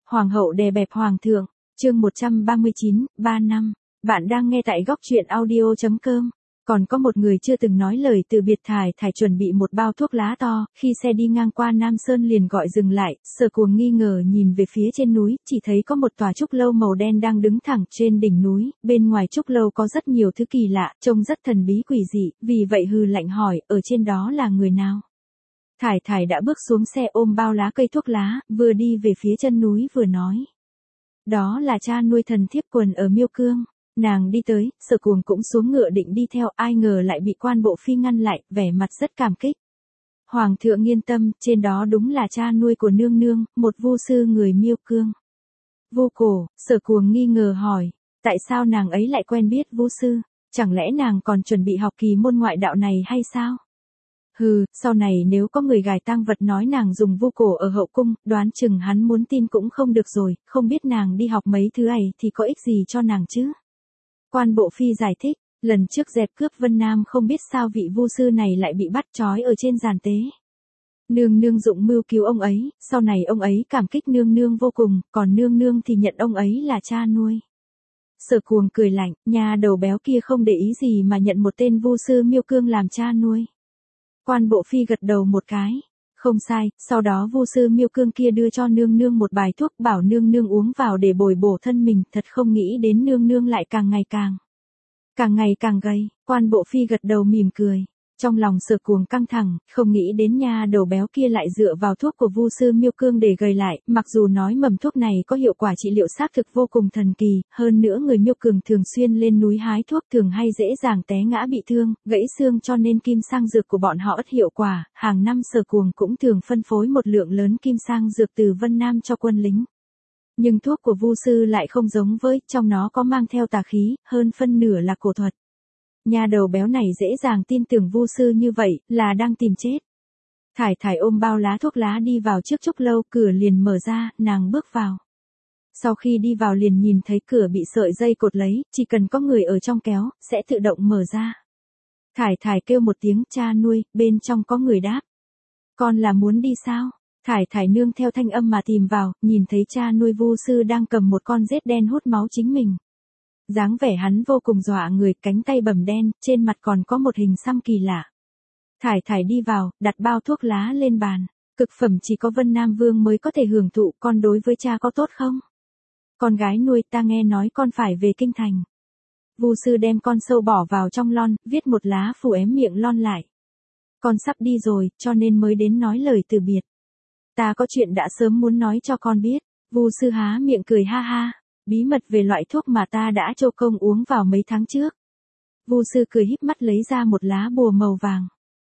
Hoàng hậu đè bẹp hoàng thượng, chương 139, 3 năm. Bạn đang nghe tại góc truyện audio.com. Còn có một người chưa từng nói lời từ biệt. Thải chuẩn bị một bao thuốc lá to, khi xe đi ngang qua Nam Sơn liền gọi dừng lại, Sở Cuồng nghi ngờ nhìn về phía trên núi, chỉ thấy có một tòa trúc lâu màu đen đang đứng thẳng trên đỉnh núi, bên ngoài trúc lâu có rất nhiều thứ kỳ lạ, trông rất thần bí quỷ dị, vì vậy hừ lạnh hỏi, ở trên đó là người nào? Thải đã bước xuống xe ôm bao lá cây thuốc lá, vừa đi về phía chân núi vừa nói. Đó là cha nuôi thần thiếp quần ở Miêu Cương. Nàng đi tới, Sở Cuồng cũng xuống ngựa định đi theo, ai ngờ lại bị quan bộ phi ngăn lại, vẻ mặt rất cảm kích. Hoàng thượng yên tâm, trên đó đúng là cha nuôi của nương nương, một vu sư người Miêu Cương. Vu cổ, Sở Cuồng nghi ngờ hỏi, tại sao nàng ấy lại quen biết vu sư, chẳng lẽ nàng còn chuẩn bị học kỳ môn ngoại đạo này hay sao? Hừ, sau này nếu có người gài tang vật nói nàng dùng vu cổ ở hậu cung, đoán chừng hắn muốn tin cũng không được rồi, không biết nàng đi học mấy thứ ấy thì có ích gì cho nàng chứ? Quan bộ phi giải thích, lần trước dẹp cướp Vân Nam không biết sao vị vu sư này lại bị bắt trói ở trên giàn tế. Nương nương dụng mưu cứu ông ấy, sau này ông ấy cảm kích nương nương vô cùng, còn nương nương thì nhận ông ấy là cha nuôi. Sở Cuồng cười lạnh, nhà đầu béo kia không để ý gì mà nhận một tên vu sư Miêu Cương làm cha nuôi. Quan bộ phi gật đầu một cái. Không sai, sau đó vu sư Miêu Cương kia đưa cho nương nương một bài thuốc bảo nương nương uống vào để bồi bổ thân mình, thật không nghĩ đến nương nương lại càng ngày càng gầy. Quan bộ phi gật đầu mỉm cười. Trong lòng Sở Cuồng căng thẳng, không nghĩ đến nha đầu béo kia lại dựa vào thuốc của vu sư Miêu Cương để gầy lại, mặc dù nói mầm thuốc này có hiệu quả trị liệu xác thực vô cùng thần kỳ, hơn nữa người Miêu Cương thường xuyên lên núi hái thuốc thường hay dễ dàng té ngã bị thương, gãy xương cho nên kim sang dược của bọn họ ít hiệu quả, hàng năm Sở Cuồng cũng thường phân phối một lượng lớn kim sang dược từ Vân Nam cho quân lính. Nhưng thuốc của vu sư lại không giống với, trong nó có mang theo tà khí, hơn phân nửa là cổ thuật. Nhà đầu béo này dễ dàng tin tưởng vu sư như vậy, là đang tìm chết. Thải ôm bao lá thuốc lá đi vào trước trúc lâu, cửa liền mở ra, nàng bước vào. Sau khi đi vào liền nhìn thấy cửa bị sợi dây cột lấy, chỉ cần có người ở trong kéo, sẽ tự động mở ra. Thải kêu một tiếng cha nuôi, bên trong có người đáp. Con là muốn đi sao? Thải nương theo thanh âm mà tìm vào, nhìn thấy cha nuôi vu sư đang cầm một con rết đen hút máu chính mình. Dáng vẻ hắn vô cùng dọa người, cánh tay bầm đen, trên mặt còn có một hình xăm kỳ lạ. Thải đi vào, đặt bao thuốc lá lên bàn. Cực phẩm chỉ có Vân Nam Vương mới có thể hưởng thụ, con đối với cha có tốt không? Con gái nuôi, ta nghe nói con phải về kinh thành. Vu sư đem con sâu bỏ vào trong lon, viết một lá phủ ém miệng lon lại. Con sắp đi rồi, cho nên mới đến nói lời từ biệt. Ta có chuyện đã sớm muốn nói cho con biết. Vu sư há miệng cười ha ha. Bí mật về loại thuốc mà ta đã cho công uống vào mấy tháng trước. Vu sư cười híp mắt lấy ra một lá bùa màu vàng.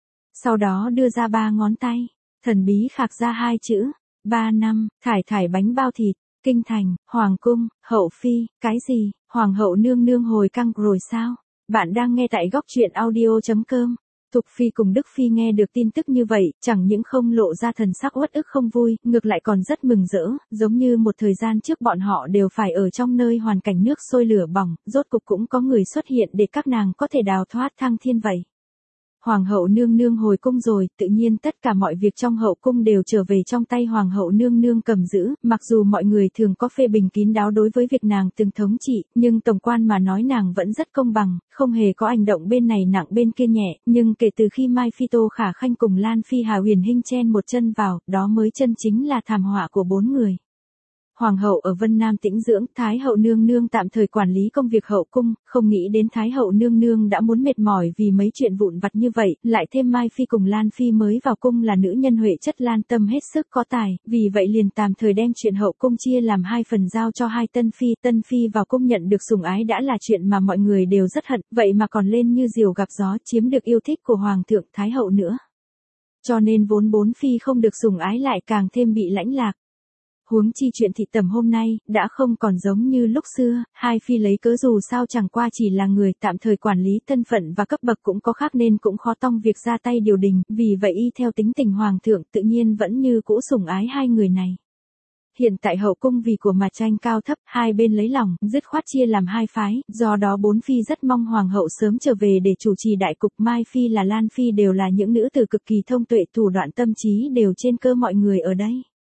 Sau đó đưa ra 3 ngón tay, thần bí khạc ra 2 chữ, 3 năm. Thải bánh bao thịt, kinh thành, hoàng cung, hậu phi, cái gì, hoàng hậu nương nương hồi căng rồi sao? Bạn đang nghe tại góc truyện audio.com. Thục Phi cùng Đức Phi nghe được tin tức như vậy, chẳng những không lộ ra thần sắc uất ức không vui, ngược lại còn rất mừng rỡ, giống như một thời gian trước bọn họ đều phải ở trong nơi hoàn cảnh nước sôi lửa bỏng, rốt cục cũng có người xuất hiện để các nàng có thể đào thoát thăng thiên vậy. Hoàng hậu nương nương hồi cung rồi, tự nhiên tất cả mọi việc trong hậu cung đều trở về trong tay hoàng hậu nương nương cầm giữ, mặc dù mọi người thường có phê bình kín đáo đối với việc nàng từng thống trị, nhưng tổng quan mà nói nàng vẫn rất công bằng, không hề có hành động bên này nặng bên kia nhẹ, nhưng kể từ khi Mai Phi Tô Khả Khanh cùng Lan Phi Hà Huyền Hinh chen một chân vào, đó mới chân chính là thảm họa của 4 người. Hoàng hậu ở Vân Nam tĩnh dưỡng, Thái hậu nương nương tạm thời quản lý công việc hậu cung, không nghĩ đến Thái hậu nương nương đã muốn mệt mỏi vì mấy chuyện vụn vặt như vậy, lại thêm Mai Phi cùng Lan Phi mới vào cung là nữ nhân huệ chất Lan Tâm hết sức có tài, vì vậy liền tạm thời đem chuyện hậu cung chia làm 2 phần giao cho 2 Tân Phi vào cung nhận được sủng ái đã là chuyện mà mọi người đều rất hận, vậy mà còn lên như diều gặp gió chiếm được yêu thích của Hoàng thượng Thái hậu nữa. Cho nên vốn 4 Phi không được sủng ái lại càng thêm bị lãnh lạc. Huống chi chuyện thị tẩm hôm nay, đã không còn giống như lúc xưa, 2 Phi lấy cớ dù sao chẳng qua chỉ là người tạm thời quản lý thân phận và cấp bậc cũng có khác nên cũng khó tong việc ra tay điều đình, vì vậy y theo tính tình hoàng thượng tự nhiên vẫn như cũ sủng ái 2 người này. Hiện tại hậu cung vì của mà tranh cao thấp, 2 bên lấy lòng, dứt khoát chia làm 2 phái, do đó 4 Phi rất mong hoàng hậu sớm trở về để chủ trì đại cục. Mai Phi là Lan Phi đều là những nữ tử cực kỳ thông tuệ, thủ đoạn tâm trí đều trên cơ mọi người ở đây.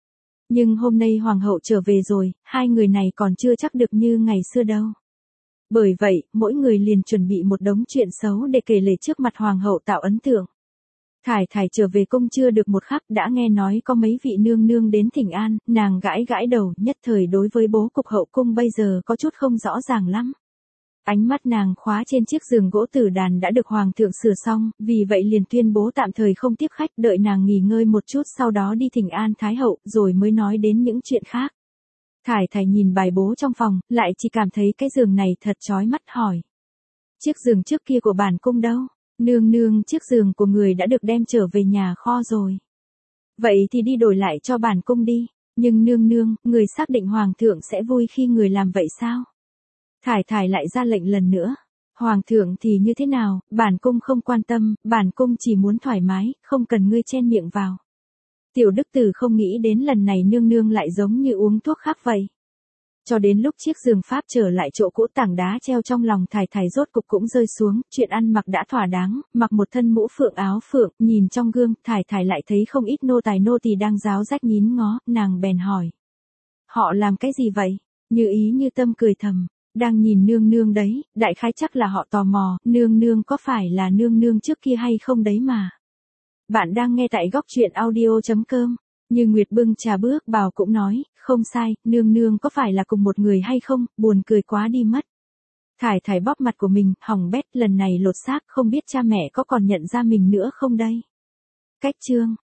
Nhưng hôm nay hoàng hậu trở về rồi, hai người này còn chưa chắc được như ngày xưa đâu. Bởi vậy, mỗi người liền chuẩn bị một đống chuyện xấu để kể lể trước mặt hoàng hậu tạo ấn tượng. Thải Thải trở về cung chưa được một khắc đã nghe nói có mấy vị nương nương đến thỉnh an, nàng gãi gãi đầu, nhất thời đối với bố cục hậu cung bây giờ có chút không rõ ràng lắm. Ánh mắt nàng khóa trên chiếc giường gỗ tử đàn đã được hoàng thượng sửa xong, vì vậy liền tuyên bố tạm thời không tiếp khách, đợi nàng nghỉ ngơi một chút sau đó đi thỉnh an thái hậu, rồi mới nói đến những chuyện khác. Thải Thải nhìn bài bố trong phòng, lại chỉ cảm thấy cái giường này thật chói mắt, hỏi. Chiếc giường trước kia của bản cung đâu? Nương nương, chiếc giường của người đã được đem trở về nhà kho rồi. Vậy thì đi đổi lại cho bản cung đi. Nhưng nương nương, người xác định hoàng thượng sẽ vui khi người làm vậy sao? Thải Thải lại ra lệnh lần nữa. Hoàng thượng thì như thế nào, bản cung không quan tâm, bản cung chỉ muốn thoải mái, không cần ngươi chen miệng vào. Tiểu đức tử không nghĩ đến lần này nương nương lại giống như uống thuốc khác vậy. Cho đến lúc chiếc giường pháp trở lại chỗ cũ, tảng đá treo trong lòng Thải Thải rốt cục cũng rơi xuống, chuyện ăn mặc đã thỏa đáng, mặc một thân mũ phượng áo phượng, nhìn trong gương, Thải Thải lại thấy không ít nô tài nô tỳ đang ráo rách nhín ngó, nàng bèn hỏi. Họ làm cái gì vậy? Như ý như tâm cười thầm, đang nhìn nương nương đấy, đại khái chắc là họ tò mò, nương nương có phải là nương nương trước kia hay không đấy mà. Bạn đang nghe tại góc truyện audio.com. Như Nguyệt bưng trà bước vào cũng nói, không sai, nương nương có phải là cùng một người hay không, buồn cười quá đi mất. Thải Thải bóp mặt của mình, hỏng bét, lần này lột xác, không biết cha mẹ có còn nhận ra mình nữa không đây. Cách chương